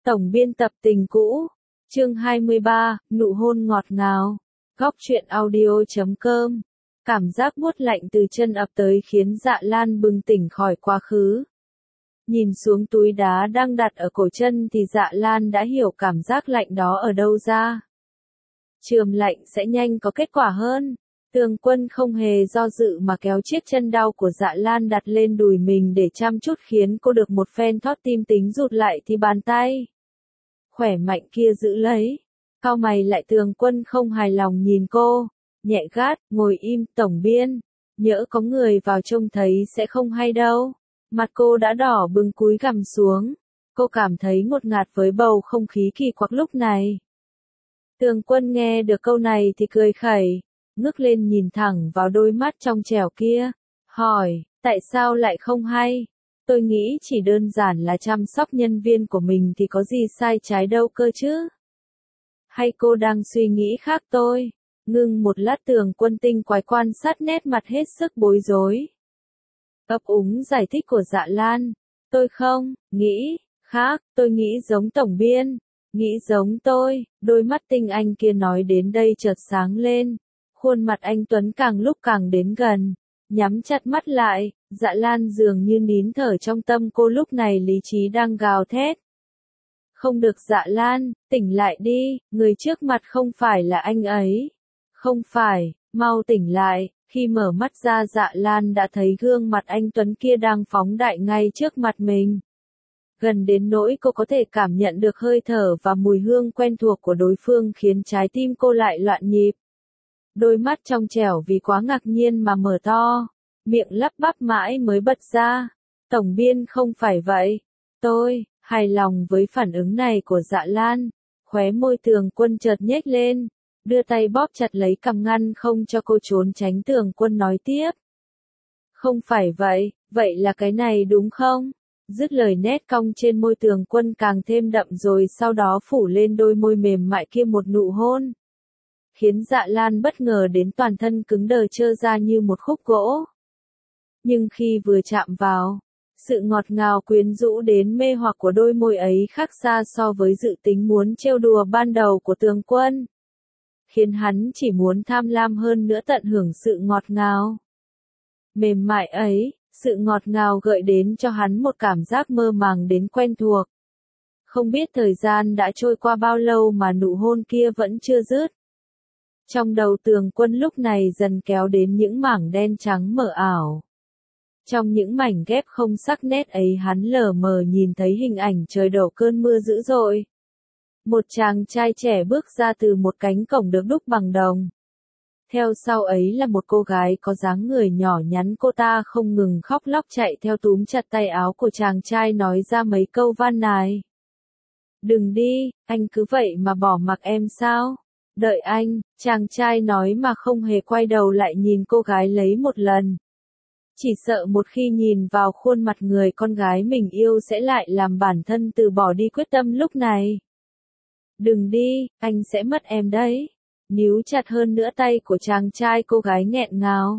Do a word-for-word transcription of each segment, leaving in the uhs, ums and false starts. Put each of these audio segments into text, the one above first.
Tổng biên tập Tình Cũ, chương hai mươi ba, nụ hôn ngọt ngào. Góc truyện audio chấm com. Cảm giác buốt lạnh từ chân ập tới khiến Dạ Lan bừng tỉnh khỏi quá khứ. Nhìn xuống túi đá đang đặt ở cổ chân thì Dạ Lan đã hiểu cảm giác lạnh đó ở đâu ra. Chườm lạnh sẽ nhanh có kết quả hơn. Tường Quân không hề do dự mà kéo chiếc chân đau của Dạ Lan đặt lên đùi mình để chăm chút khiến cô được một phen thót tim tính rụt lại thì bàn tay khỏe mạnh kia giữ lấy. Cau mày lại Tường Quân không hài lòng nhìn cô, nhẹ gắt, ngồi im tổng biên, nhỡ có người vào trông thấy sẽ không hay đâu. Mặt cô đã đỏ bừng cúi gằm xuống, cô cảm thấy ngột ngạt với bầu không khí kỳ quặc lúc này. Tường Quân nghe được câu này thì cười khẩy, ngước lên nhìn thẳng vào đôi mắt trong trẻo kia, hỏi, tại sao lại không hay? Tôi nghĩ chỉ đơn giản là chăm sóc nhân viên của mình thì có gì sai trái đâu cơ chứ? Hay cô đang suy nghĩ khác tôi? Ngưng một lát Tường Quân tinh quái quan sát nét mặt hết sức bối rối. Ấp úng giải thích của Dạ Lan, tôi không nghĩ khác, tôi nghĩ giống tổng biên, nghĩ giống tôi. Đôi mắt tinh anh kia nói đến đây chợt sáng lên, khuôn mặt anh Tuấn càng lúc càng đến gần, nhắm chặt mắt lại. Dạ Lan dường như nín thở trong tâm cô lúc này lý trí đang gào thét. Không được Dạ Lan, tỉnh lại đi, người trước mặt không phải là anh ấy. Không phải, mau tỉnh lại. Khi mở mắt ra Dạ Lan đã thấy gương mặt anh Tuấn kia đang phóng đại ngay trước mặt mình. Gần đến nỗi cô có thể cảm nhận được hơi thở và mùi hương quen thuộc của đối phương khiến trái tim cô lại loạn nhịp. Đôi mắt trong trẻo vì quá ngạc nhiên mà mở to, miệng lắp bắp mãi mới bật ra. Tổng biên không phải vậy. Tôi, hài lòng với phản ứng này của Dạ Lan, khóe môi Tường Quân chợt nhếch lên, đưa tay bóp chặt lấy cằm ngăn không cho cô trốn tránh. Tường Quân nói tiếp. Không phải vậy, vậy là cái này đúng không? Dứt lời nét cong trên môi Tường Quân càng thêm đậm rồi sau đó phủ lên đôi môi mềm mại kia một nụ hôn. Khiến Dạ Lan bất ngờ đến toàn thân cứng đờ trơ ra như một khúc gỗ. Nhưng khi vừa chạm vào, sự ngọt ngào quyến rũ đến mê hoặc của đôi môi ấy khác xa so với dự tính muốn trêu đùa ban đầu của Tường Quân. Khiến hắn chỉ muốn tham lam hơn nữa tận hưởng sự ngọt ngào mềm mại ấy. Sự ngọt ngào gợi đến cho hắn một cảm giác mơ màng đến quen thuộc. Không biết thời gian đã trôi qua bao lâu mà nụ hôn kia vẫn chưa dứt. Trong đầu Tường Quân lúc này dần kéo đến những mảng đen trắng mờ ảo. Trong những mảnh ghép không sắc nét ấy hắn lờ mờ nhìn thấy hình ảnh trời đổ cơn mưa dữ dội. Một chàng trai trẻ bước ra từ một cánh cổng được đúc bằng đồng. Theo sau ấy là một cô gái có dáng người nhỏ nhắn, cô ta không ngừng khóc lóc chạy theo túm chặt tay áo của chàng trai nói ra mấy câu van nài. Đừng đi, anh cứ vậy mà bỏ mặc em sao? Đợi anh, chàng trai nói mà không hề quay đầu lại nhìn cô gái lấy một lần. Chỉ sợ một khi nhìn vào khuôn mặt người con gái mình yêu sẽ lại làm bản thân từ bỏ đi quyết tâm lúc này. Đừng đi, anh sẽ mất em đấy. Níu chặt hơn nữa tay của chàng trai, cô gái nghẹn ngào.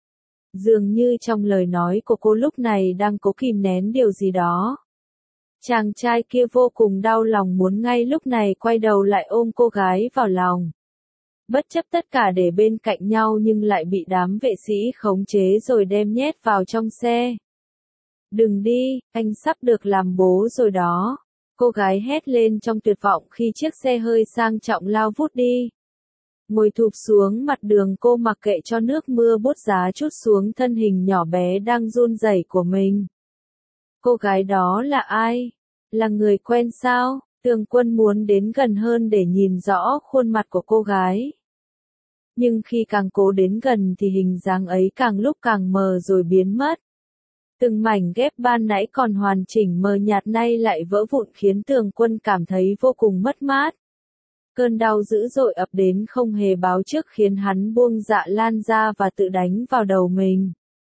Dường như trong lời nói của cô lúc này đang cố kìm nén điều gì đó. Chàng trai kia vô cùng đau lòng muốn ngay lúc này quay đầu lại ôm cô gái vào lòng. Bất chấp tất cả để bên cạnh nhau nhưng lại bị đám vệ sĩ khống chế rồi đem nhét vào trong xe. Đừng đi, anh sắp được làm bố rồi đó. Cô gái hét lên trong tuyệt vọng khi chiếc xe hơi sang trọng lao vút đi. Ngồi thụp xuống mặt đường, cô mặc kệ cho nước mưa bút giá trút xuống thân hình nhỏ bé đang run rẩy của mình. Cô gái đó là ai? Là người quen sao? Tường Quân muốn đến gần hơn để nhìn rõ khuôn mặt của cô gái. Nhưng khi càng cố đến gần thì hình dáng ấy càng lúc càng mờ rồi biến mất. Từng mảnh ghép ban nãy còn hoàn chỉnh mờ nhạt nay lại vỡ vụn khiến Tường Quân cảm thấy vô cùng mất mát. Cơn đau dữ dội ập đến không hề báo trước khiến hắn buông Dạ Lan ra và tự đánh vào đầu mình.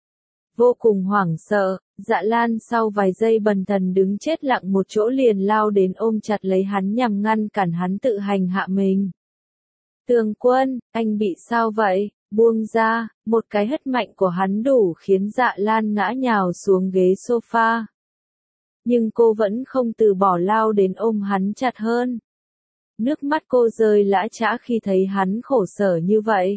Vô cùng hoảng sợ, Dạ Lan sau vài giây bần thần đứng chết lặng một chỗ liền lao đến ôm chặt lấy hắn nhằm ngăn cản hắn tự hành hạ mình. Tường Quân, anh bị sao vậy? Buông ra. Một cái hất mạnh của hắn đủ khiến Dạ Lan ngã nhào xuống ghế sofa. Nhưng cô vẫn không từ bỏ lao đến ôm hắn chặt hơn. Nước mắt cô rơi lã chã khi thấy hắn khổ sở như vậy.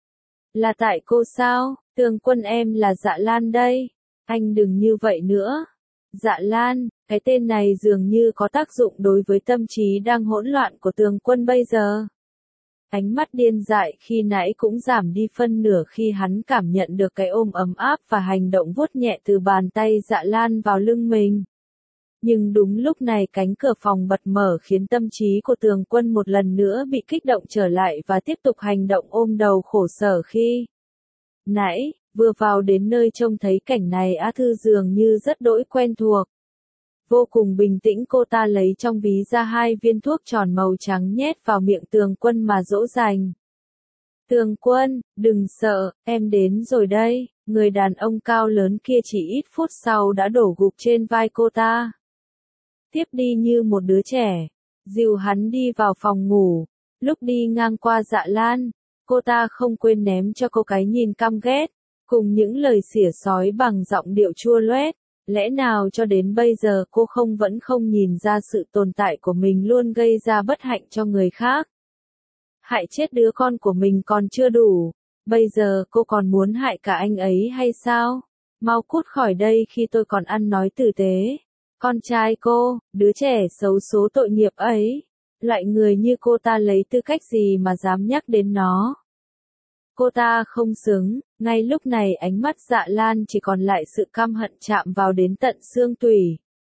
Là tại cô sao? Tường Quân em là Dạ Lan đây. Anh đừng như vậy nữa. Dạ Lan, cái tên này dường như có tác dụng đối với tâm trí đang hỗn loạn của Tường Quân bây giờ. Ánh mắt điên dại khi nãy cũng giảm đi phân nửa khi hắn cảm nhận được cái ôm ấm áp và hành động vuốt nhẹ từ bàn tay Dạ Lan vào lưng mình. Nhưng đúng lúc này cánh cửa phòng bật mở khiến tâm trí của Tường Quân một lần nữa bị kích động trở lại và tiếp tục hành động ôm đầu khổ sở khi nãy, vừa vào đến nơi trông thấy cảnh này Á Thư dường như rất đỗi quen thuộc. Vô cùng bình tĩnh cô ta lấy trong ví ra hai viên thuốc tròn màu trắng nhét vào miệng Tường Quân mà dỗ dành. Tường Quân, đừng sợ, em đến rồi đây. Người đàn ông cao lớn kia chỉ ít phút sau đã đổ gục trên vai cô ta. Tiếp đi như một đứa trẻ, dìu hắn đi vào phòng ngủ. Lúc đi ngang qua Dạ Lan, cô ta không quên ném cho cô cái nhìn căm ghét, cùng những lời xỉa xói bằng giọng điệu chua loét. Lẽ nào cho đến bây giờ cô không vẫn không nhìn ra sự tồn tại của mình luôn gây ra bất hạnh cho người khác. Hại chết đứa con của mình còn chưa đủ, bây giờ cô còn muốn hại cả anh ấy hay sao? Mau cút khỏi đây khi tôi còn ăn nói tử tế. Con trai cô, đứa trẻ xấu số tội nghiệp ấy, loại người như cô ta lấy tư cách gì mà dám nhắc đến nó? Cô ta không xứng. Ngay lúc này ánh mắt Dạ Lan chỉ còn lại sự căm hận chạm vào đến tận xương tủy.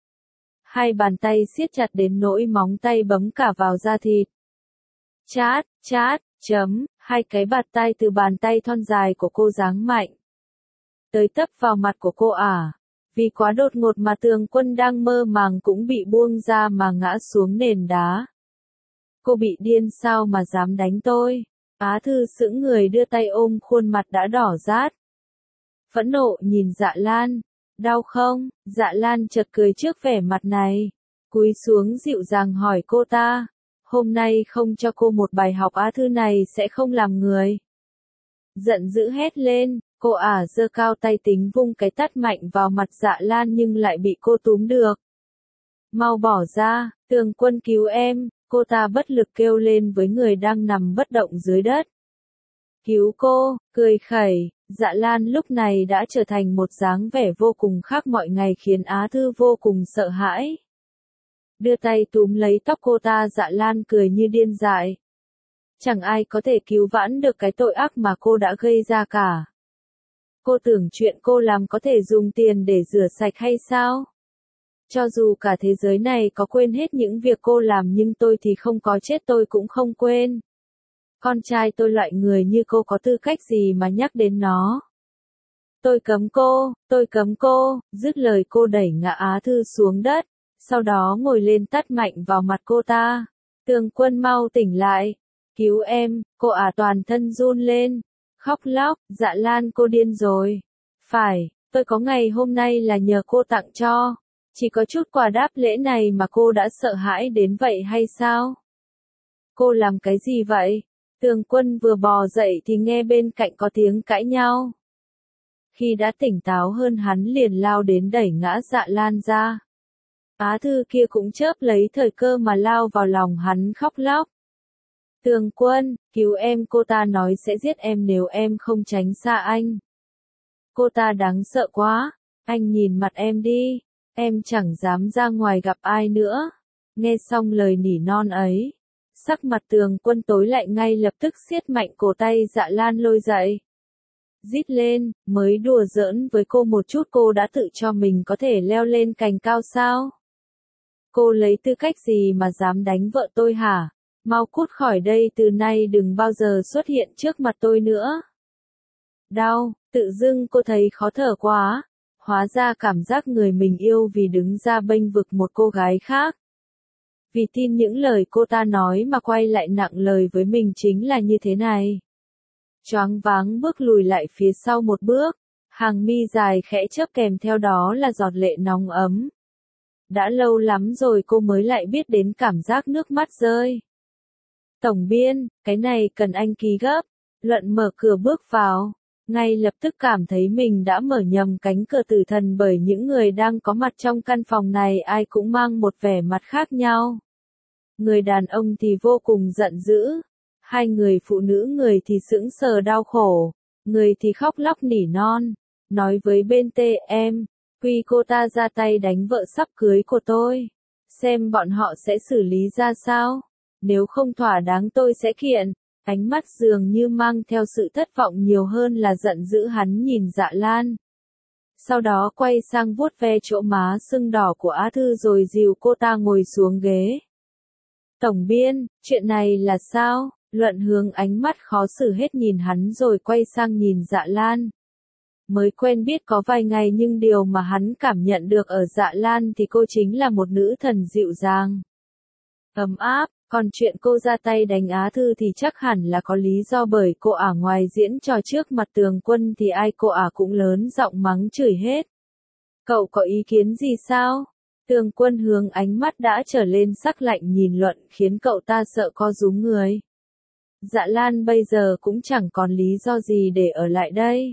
Hai bàn tay siết chặt đến nỗi móng tay bấm cả vào da thịt. Chát, chát, chấm, hai cái bạt tay từ bàn tay thon dài của cô giáng mạnh. Tới tấp vào mặt của cô à. Vì quá đột ngột mà Tường Quân đang mơ màng cũng bị buông ra mà ngã xuống nền đá. Cô bị điên sao mà dám đánh tôi? Á Thư sững người đưa tay ôm khuôn mặt đã đỏ rát. Phẫn nộ nhìn Dạ Lan. Đau không? Dạ Lan chợt cười trước vẻ mặt này. Cúi xuống dịu dàng hỏi cô ta. Hôm nay không cho cô một bài học Á Thư này sẽ không làm người. Giận dữ hét lên, cô ả giơ cao tay tính vung cái tát mạnh vào mặt Dạ Lan nhưng lại bị cô túm được. Mau bỏ ra, Tường Quân cứu em. Cô ta bất lực kêu lên với người đang nằm bất động dưới đất. Cứu cô, cười khẩy, Dạ Lan lúc này đã trở thành một dáng vẻ vô cùng khác mọi ngày khiến Á Thư vô cùng sợ hãi. Đưa tay túm lấy tóc cô ta, Dạ Lan cười như điên dại. Chẳng ai có thể cứu vãn được cái tội ác mà cô đã gây ra cả. Cô tưởng chuyện cô làm có thể dùng tiền để rửa sạch hay sao? Cho dù cả thế giới này có quên hết những việc cô làm nhưng tôi thì không có chết tôi cũng không quên. Con trai tôi loại người như cô có tư cách gì mà nhắc đến nó. Tôi cấm cô, tôi cấm cô, dứt lời cô đẩy ngã Á Thư xuống đất, sau đó ngồi lên tát mạnh vào mặt cô ta. Tường Quân mau tỉnh lại, cứu em, cô ả toàn thân run lên, khóc lóc, Dạ Lan cô điên rồi. Phải, tôi có ngày hôm nay là nhờ cô tặng cho. Chỉ có chút quà đáp lễ này mà cô đã sợ hãi đến vậy hay sao? Cô làm cái gì vậy? Tường Quân vừa bò dậy thì nghe bên cạnh có tiếng cãi nhau. Khi đã tỉnh táo hơn hắn liền lao đến đẩy ngã Dạ Lan ra. Á Thư kia cũng chớp lấy thời cơ mà lao vào lòng hắn khóc lóc. Tường Quân, cứu em, cô ta nói sẽ giết em nếu em không tránh xa anh. Cô ta đáng sợ quá, anh nhìn mặt em đi. Em chẳng dám ra ngoài gặp ai nữa. Nghe xong lời nỉ non ấy, sắc mặt Tường Quân tối lại ngay lập tức siết mạnh cổ tay Dạ Lan lôi dậy. Rít lên, mới đùa giỡn với cô một chút cô đã tự cho mình có thể leo lên cành cao sao? Cô lấy tư cách gì mà dám đánh vợ tôi hả? Mau cút khỏi đây, từ nay đừng bao giờ xuất hiện trước mặt tôi nữa. Đau, tự dưng cô thấy khó thở quá. Hóa ra cảm giác người mình yêu vì đứng ra bênh vực một cô gái khác. Vì tin những lời cô ta nói mà quay lại nặng lời với mình chính là như thế này. Choáng váng bước lùi lại phía sau một bước, hàng mi dài khẽ chớp kèm theo đó là giọt lệ nóng ấm. Đã lâu lắm rồi cô mới lại biết đến cảm giác nước mắt rơi. Tổng biên, cái này cần anh ký gấp. Luận mở cửa bước vào. ngay lập tức cảm thấy mình đã mở nhầm cánh cửa tử thần bởi những người đang có mặt trong căn phòng này ai cũng mang một vẻ mặt khác nhau. Người đàn ông thì vô cùng giận dữ, hai người phụ nữ người thì sững sờ đau khổ, người thì khóc lóc nỉ non, nói với bên tê em, quy cô ta ra tay đánh vợ sắp cưới của tôi, xem bọn họ sẽ xử lý ra sao, nếu không thỏa đáng tôi sẽ kiện. Ánh mắt dường như mang theo sự thất vọng nhiều hơn là giận dữ hắn nhìn Dạ Lan. Sau đó quay sang vuốt ve chỗ má sưng đỏ của Á Thư rồi dìu cô ta ngồi xuống ghế. Tổng biên, chuyện này là sao? Luận Hướng ánh mắt khó xử hết nhìn hắn rồi quay sang nhìn Dạ Lan. Mới quen biết có vài ngày nhưng điều mà hắn cảm nhận được ở Dạ Lan thì cô chính là một nữ thần dịu dàng, ấm áp. Còn chuyện cô ra tay đánh Á Thư thì chắc hẳn là có lý do bởi cô ả ngoài diễn trò trước mặt Tường Quân thì ai cô ả cũng lớn giọng mắng chửi hết. Cậu có ý kiến gì sao? Tường Quân hướng ánh mắt đã trở lên sắc lạnh nhìn Luận khiến cậu ta sợ co rúm người. Dạ Lan bây giờ cũng chẳng còn lý do gì để ở lại đây.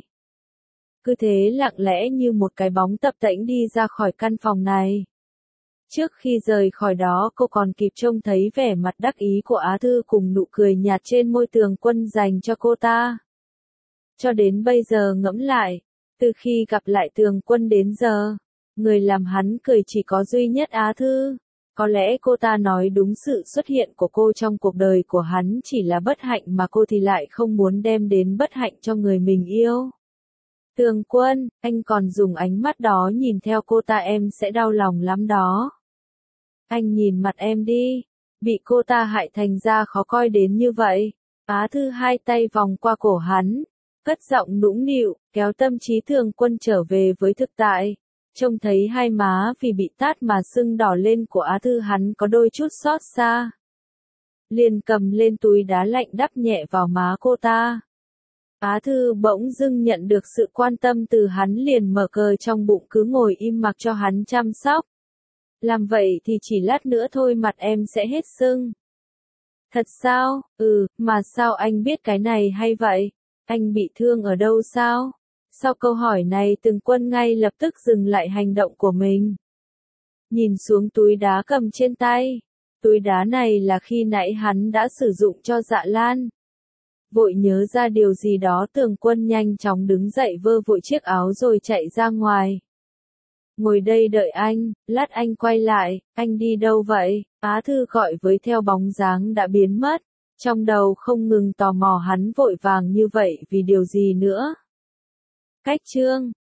Cứ thế lặng lẽ như một cái bóng tập tễnh đi ra khỏi căn phòng này. Trước khi rời khỏi đó cô còn kịp trông thấy vẻ mặt đắc ý của Á Thư cùng nụ cười nhạt trên môi Tường Quân dành cho cô ta. Cho đến bây giờ ngẫm lại, từ khi gặp lại Tường Quân đến giờ, người làm hắn cười chỉ có duy nhất Á Thư. Có lẽ cô ta nói đúng, sự xuất hiện của cô trong cuộc đời của hắn chỉ là bất hạnh mà cô thì lại không muốn đem đến bất hạnh cho người mình yêu. Tường Quân, anh còn dùng ánh mắt đó nhìn theo cô ta em sẽ đau lòng lắm đó. Anh nhìn mặt em đi, bị cô ta hại thành ra khó coi đến như vậy. Á Thư hai tay vòng qua cổ hắn, cất giọng nũng nịu, kéo tâm trí Tường Quân trở về với thực tại. Trông thấy hai má vì bị tát mà sưng đỏ lên của Á Thư hắn có đôi chút xót xa. Liền cầm lên túi đá lạnh đắp nhẹ vào má cô ta. Á Thư bỗng dưng nhận được sự quan tâm từ hắn liền mở cờ trong bụng cứ ngồi im mặc cho hắn chăm sóc. Làm vậy thì chỉ lát nữa thôi mặt em sẽ hết sưng. Thật sao? Ừ, mà sao anh biết cái này hay vậy? Anh bị thương ở đâu sao? Sau câu hỏi này Tường Quân ngay lập tức dừng lại hành động của mình. Nhìn xuống túi đá cầm trên tay. Túi đá này là khi nãy hắn đã sử dụng cho Dạ Lan. Vội nhớ ra điều gì đó Tường Quân nhanh chóng đứng dậy vơ vội chiếc áo rồi chạy ra ngoài. Ngồi đây đợi anh, lát anh quay lại, anh đi đâu vậy? Á Thư gọi với theo bóng dáng đã biến mất. Trong đầu không ngừng tò mò hắn vội vàng như vậy vì điều gì nữa. Cách chương